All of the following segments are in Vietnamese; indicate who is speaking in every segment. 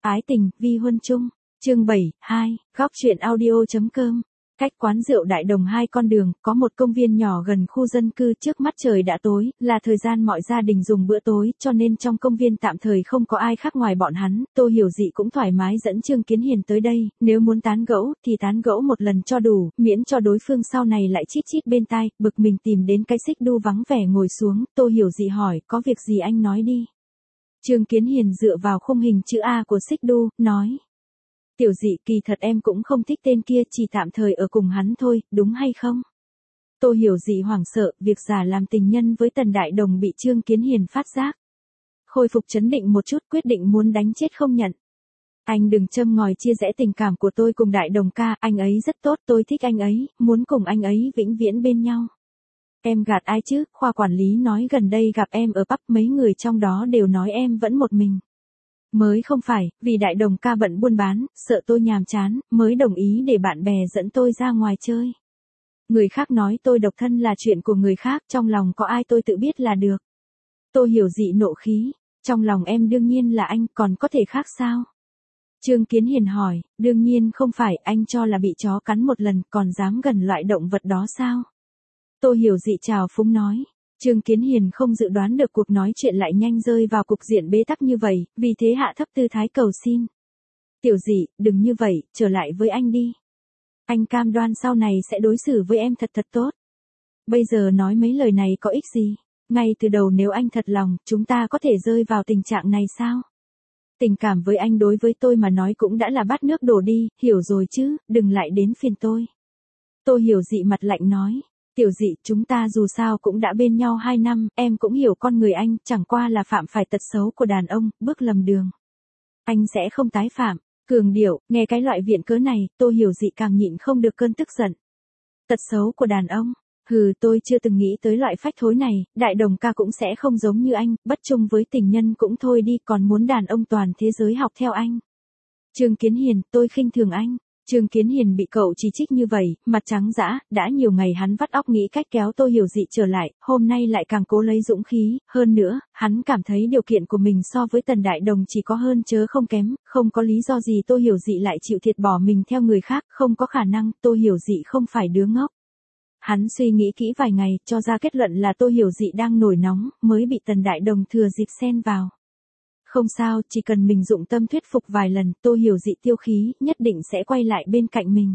Speaker 1: Ái tình, vi huân chung. Chương 2, góc truyện audio.com. Cách quán rượu Đại Đồng 2 con đường, có một công viên nhỏ gần khu dân cư. Trước mắt trời đã tối, là thời gian mọi gia đình dùng bữa tối, cho nên trong công viên tạm thời không có ai khác ngoài bọn hắn. Tô Hiểu Dị cũng thoải mái dẫn Trương Kiến Hiền tới đây, nếu muốn tán gẫu, thì tán gẫu một lần cho đủ, miễn cho đối phương sau này lại chít chít bên tai, bực mình tìm đến cái xích đu vắng vẻ ngồi xuống. Tô Hiểu Dị hỏi, có việc gì anh nói đi. Trương Kiến Hiền dựa vào khung hình chữ A của xích đu, nói. Tiểu Dị, kỳ thật em cũng không thích tên kia, chỉ tạm thời ở cùng hắn thôi, đúng hay không? Tô Hiểu Dị hoảng sợ, việc giả làm tình nhân với Tần Đại Đồng bị Trương Kiến Hiền phát giác. Khôi phục trấn định một chút, quyết định muốn đánh chết không nhận. Anh đừng châm ngòi chia rẽ tình cảm của tôi cùng Đại Đồng ca, anh ấy rất tốt, tôi thích anh ấy, muốn cùng anh ấy vĩnh viễn bên nhau. Em gạt ai chứ, khoa quản lý nói gần đây gặp em ở pub, mấy người trong đó đều nói em vẫn một mình. Mới không phải, vì Đại Đồng ca bận buôn bán, sợ tôi nhàm chán, mới đồng ý để bạn bè dẫn tôi ra ngoài chơi. Người khác nói tôi độc thân là chuyện của người khác, trong lòng có ai tôi tự biết là được. Tô Hiểu Dị nộ khí, trong lòng em đương nhiên là anh, còn có thể khác sao? Trương Kiến Hiền hỏi, đương nhiên không phải, anh cho là bị chó cắn một lần, còn dám gần loại động vật đó sao? Tô Hiểu Dị trào phúng nói. Trương Kiến Hiền không dự đoán được cuộc nói chuyện lại nhanh rơi vào cục diện bế tắc như vậy, vì thế hạ thấp tư thái cầu xin. Tiểu Dị, đừng như vậy, trở lại với anh đi. Anh cam đoan sau này sẽ đối xử với em thật tốt. Bây giờ nói mấy lời này có ích gì? Ngay từ đầu nếu anh thật lòng, chúng ta có thể rơi vào tình trạng này sao? Tình cảm với anh đối với tôi mà nói cũng đã là bát nước đổ đi, hiểu rồi chứ, đừng lại đến phiền tôi. Tô Hiểu Dị mặt lạnh nói. Tiểu Dị, chúng ta dù sao cũng đã bên nhau 2 năm, em cũng hiểu con người anh, chẳng qua là phạm phải tật xấu của đàn ông, bước lầm đường. Anh sẽ không tái phạm. Cường điệu, nghe cái loại viện cớ này, Tô Hiểu Dị càng nhịn không được cơn tức giận. Tật xấu của đàn ông? Hừ, tôi chưa từng nghĩ tới loại phách thối này, Đại Đồng ca cũng sẽ không giống như anh, bất chung với tình nhân cũng thôi đi, còn muốn đàn ông toàn thế giới học theo anh. Trương Kiến Hiền, tôi khinh thường anh. Trương Kiến Hiền bị cậu chỉ trích như vậy, mặt trắng dã, đã nhiều ngày hắn vắt óc nghĩ cách kéo Tô Hiểu Dị trở lại, hôm nay lại càng cố lấy dũng khí, hơn nữa, hắn cảm thấy điều kiện của mình so với Tần Đại Đồng chỉ có hơn chớ không kém, không có lý do gì Tô Hiểu Dị lại chịu thiệt bỏ mình theo người khác, không có khả năng, Tô Hiểu Dị không phải đứa ngốc. Hắn suy nghĩ kỹ vài ngày, cho ra kết luận là Tô Hiểu Dị đang nổi nóng, mới bị Tần Đại Đồng thừa dịp xen vào. Không sao, chỉ cần mình dụng tâm thuyết phục vài lần, Tô Hiểu Dị tiêu khí, nhất định sẽ quay lại bên cạnh mình.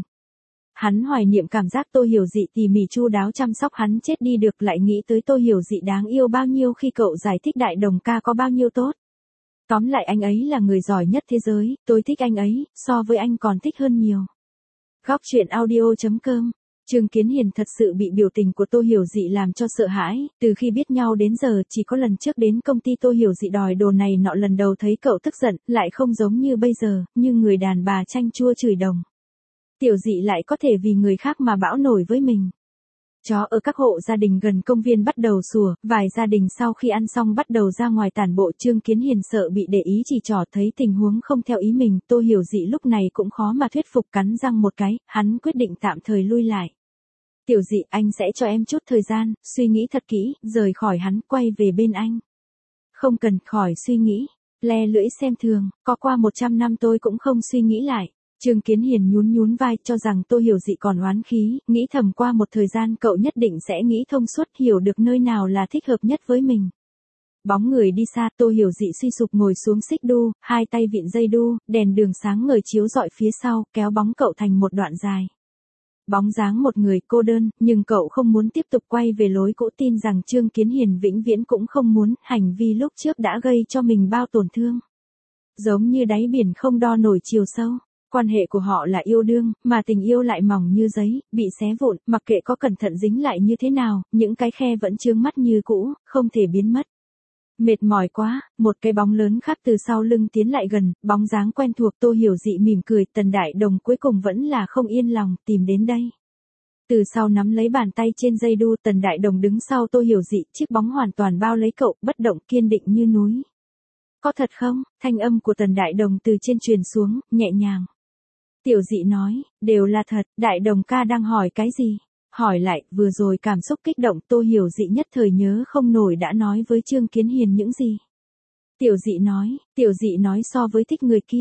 Speaker 1: Hắn hoài niệm cảm giác Tô Hiểu Dị tỉ mỉ chu đáo chăm sóc hắn chết đi được, lại nghĩ tới Tô Hiểu Dị đáng yêu bao nhiêu khi cậu giải thích Đại Đồng ca có bao nhiêu tốt. Tóm lại anh ấy là người giỏi nhất thế giới, tôi thích anh ấy, so với anh còn thích hơn nhiều. Góc truyện audio.com. Trương Kiến Hiền thật sự bị biểu tình của Tô Hiểu Dị làm cho sợ hãi, từ khi biết nhau đến giờ chỉ có lần trước đến công ty Tô Hiểu Dị đòi đồ này nọ lần đầu thấy cậu tức giận, lại không giống như bây giờ, như người đàn bà chanh chua chửi đồng. Tiểu Dị lại có thể vì người khác mà bão nổi với mình. Chó ở các hộ gia đình gần công viên bắt đầu sủa, vài gia đình sau khi ăn xong bắt đầu ra ngoài tản bộ. Trương Kiến Hiền sợ bị để ý chỉ trỏ, thấy tình huống không theo ý mình, Tô Hiểu Dị lúc này cũng khó mà thuyết phục, cắn răng một cái, hắn quyết định tạm thời lui lại. Tiểu Dị, anh sẽ cho em chút thời gian, suy nghĩ thật kỹ, rời khỏi hắn, quay về bên anh. Không cần, khỏi suy nghĩ, le lưỡi xem thường, có qua 100 năm tôi cũng không suy nghĩ lại. Trương Kiến Hiền nhún vai, cho rằng Tô Hiểu Dị còn oán khí, nghĩ thầm qua một thời gian cậu nhất định sẽ nghĩ thông suốt, hiểu được nơi nào là thích hợp nhất với mình. Bóng người đi xa, Tô Hiểu Dị suy sụp ngồi xuống xích đu, hai tay vịn dây đu, đèn đường sáng ngời chiếu rọi phía sau, kéo bóng cậu thành một đoạn dài. Bóng dáng một người cô đơn, nhưng cậu không muốn tiếp tục quay về lối cũ, tin rằng Trương Kiến Hiền vĩnh viễn cũng không muốn, hành vi lúc trước đã gây cho mình bao tổn thương. Giống như đáy biển không đo nổi chiều sâu, quan hệ của họ là yêu đương, mà tình yêu lại mỏng như giấy, bị xé vụn, mặc kệ có cẩn thận dính lại như thế nào, những cái khe vẫn chướng mắt như cũ, không thể biến mất. Mệt mỏi quá, một cái bóng lớn khác từ sau lưng tiến lại gần, bóng dáng quen thuộc. Tô Hiểu Dị mỉm cười, Tần Đại Đồng cuối cùng vẫn là không yên lòng, tìm đến đây. Từ sau nắm lấy bàn tay trên dây đu, Tần Đại Đồng đứng sau Tô Hiểu Dị, chiếc bóng hoàn toàn bao lấy cậu, bất động kiên định như núi. Có thật không? Thanh âm của Tần Đại Đồng từ trên truyền xuống, nhẹ nhàng. Tiểu Dị nói, đều là thật. Đại Đồng ca đang hỏi cái gì? Hỏi lại, vừa rồi cảm xúc kích động, Tô Hiểu Dị nhất thời nhớ không nổi đã nói với Trương Kiến Hiền những gì. Tiểu Dị nói so với thích người kia,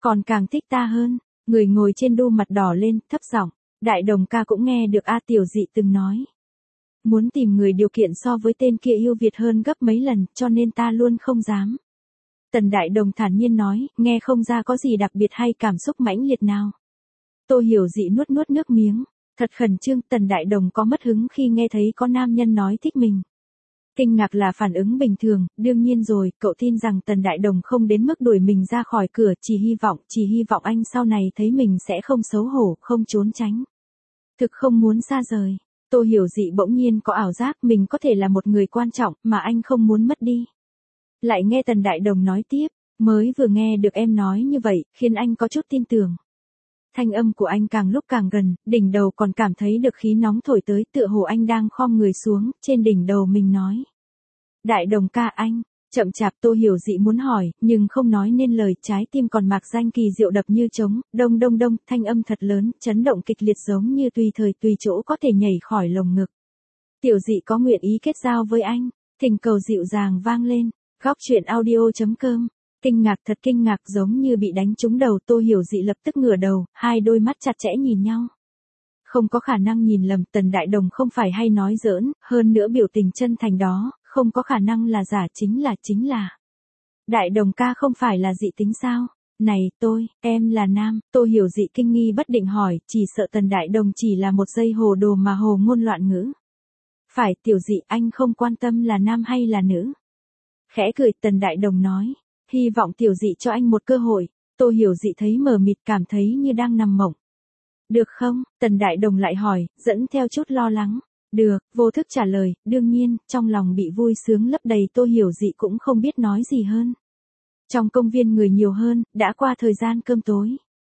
Speaker 1: Còn càng thích ta hơn. Người ngồi trên đu mặt đỏ lên, thấp giọng. Đại đồng ca cũng nghe được A Tiểu Dị từng nói. Muốn tìm người điều kiện so với tên kia yêu Việt hơn gấp mấy lần, cho nên ta luôn không dám. Tần Đại Đồng thản nhiên nói, nghe không ra có gì đặc biệt hay cảm xúc mãnh liệt nào. Tô Hiểu Dị nuốt nuốt nước miếng. Thật khẩn trương, Tần Đại Đồng có mất hứng khi nghe thấy có nam nhân nói thích mình. Kinh ngạc là phản ứng bình thường, đương nhiên rồi, cậu tin rằng Tần Đại Đồng không đến mức đuổi mình ra khỏi cửa, chỉ hy vọng anh sau này thấy mình sẽ không xấu hổ, không trốn tránh. Thực không muốn xa rời. Tô Hiểu Dị bỗng nhiên có ảo giác mình có thể là một người quan trọng mà anh không muốn mất đi. Lại nghe Tần Đại Đồng nói tiếp, mới vừa nghe được em nói như vậy, khiến anh có chút tin tưởng. Thanh âm của anh càng lúc càng gần, đỉnh đầu còn cảm thấy được khí nóng thổi tới, tựa hồ anh đang khom người xuống, trên đỉnh đầu mình nói. Đại Đồng ca anh, chậm chạp Tô Hiểu Dị muốn hỏi, nhưng không nói nên lời, trái tim còn mạc danh kỳ diệu đập như trống, đông đông đông, thanh âm thật lớn, chấn động kịch liệt giống như tùy thời tùy chỗ có thể nhảy khỏi lồng ngực. Tiểu Dị có nguyện ý kết giao với anh, thỉnh cầu dịu dàng vang lên, góc truyện audio.com. Kinh ngạc, thật kinh ngạc, giống như bị đánh trúng đầu, Tô Hiểu Dị lập tức ngửa đầu, hai đôi mắt chặt chẽ nhìn nhau. Không có khả năng nhìn lầm, Tần Đại Đồng không phải hay nói giỡn, hơn nữa biểu tình chân thành đó, không có khả năng là giả, chính là. Đại Đồng ca không phải là dị tính sao? Này, em là nam, Tô Hiểu Dị kinh nghi bất định hỏi, chỉ sợ Tần Đại Đồng chỉ là một giây hồ đồ mà hồ ngôn loạn ngữ. Phải, Tiểu Dị, anh không quan tâm là nam hay là nữ. Khẽ cười, Tần Đại Đồng nói. Hy vọng Tiểu Dị cho anh một cơ hội. Tô Hiểu Dị thấy mờ mịt, cảm thấy như đang nằm mộng. Được không? Tần Đại Đồng lại hỏi, dẫn theo chút lo lắng. Được, vô thức trả lời, đương nhiên, trong lòng bị vui sướng lấp đầy, Tô Hiểu Dị cũng không biết nói gì hơn. Trong công viên người nhiều hơn, đã qua thời gian cơm tối.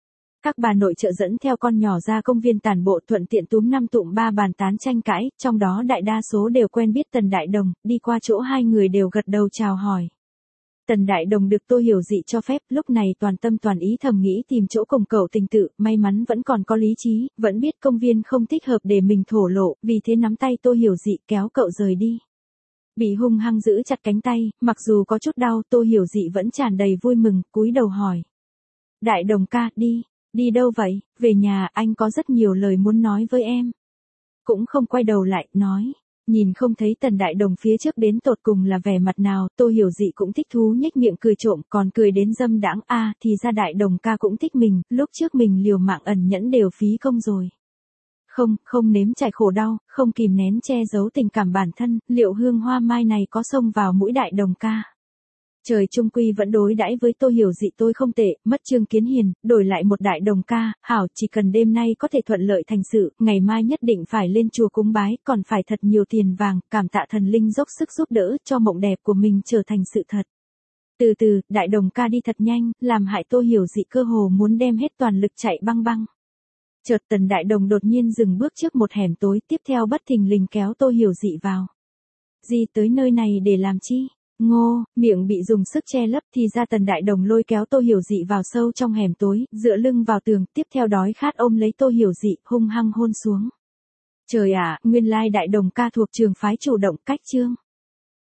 Speaker 1: Các bà nội trợ dẫn theo con nhỏ ra công viên tản bộ, thuận tiện túm năm tụm ba bàn tán tranh cãi, trong đó đại đa số đều quen biết Tần Đại Đồng, đi qua chỗ hai người đều gật đầu chào hỏi. Tần Đại Đồng được Tô Hiểu Dị cho phép, lúc này toàn tâm toàn ý thầm nghĩ tìm chỗ cùng cậu tình tự, may mắn vẫn còn có lý trí, vẫn biết công viên không thích hợp để mình thổ lộ, vì thế nắm tay Tô Hiểu Dị kéo cậu rời đi. Bị hung hăng giữ chặt cánh tay, mặc dù có chút đau, Tô Hiểu Dị vẫn tràn đầy vui mừng, cúi đầu hỏi. Đại Đồng ca, đi đâu vậy? Về nhà, anh có rất nhiều lời muốn nói với em. Cũng không quay đầu lại, nói. Nhìn không thấy Tần Đại Đồng phía trước đến tột cùng là vẻ mặt nào, Tô Hiểu Dị cũng thích thú nhếch miệng cười trộm, còn cười đến dâm đãng, thì ra Đại Đồng ca cũng thích mình, lúc trước mình liều mạng ẩn nhẫn đều phí công rồi. Không nếm trải khổ đau, không kìm nén che giấu tình cảm bản thân, liệu hương hoa mai này có xông vào mũi Đại Đồng ca. Trời trung quy vẫn đối đãi với Tô Hiểu Dị tôi không tệ, mất Trương Kiến Hiền, đổi lại một Đại Đồng ca, hảo, chỉ cần đêm nay có thể thuận lợi thành sự, ngày mai nhất định phải lên chùa cúng bái, còn phải thật nhiều tiền vàng, cảm tạ thần linh dốc sức giúp đỡ cho mộng đẹp của mình trở thành sự thật. Từ từ, Đại Đồng ca đi thật nhanh, làm hại Tô Hiểu Dị cơ hồ muốn đem hết toàn lực chạy băng băng. Chợt Tần Đại Đồng đột nhiên dừng bước trước một hẻm tối, tiếp theo bất thình lình kéo Tô Hiểu Dị vào. Gì tới nơi này để làm chi? Ngô, miệng bị dùng sức che lấp, thì ra Tần Đại Đồng lôi kéo Tô Hiểu Dị vào sâu trong hẻm tối, dựa lưng vào tường, tiếp theo đói khát ôm lấy Tô Hiểu Dị, hung hăng hôn xuống. Trời ạ, nguyên lai Đại Đồng ca thuộc trường phái chủ động cách chương.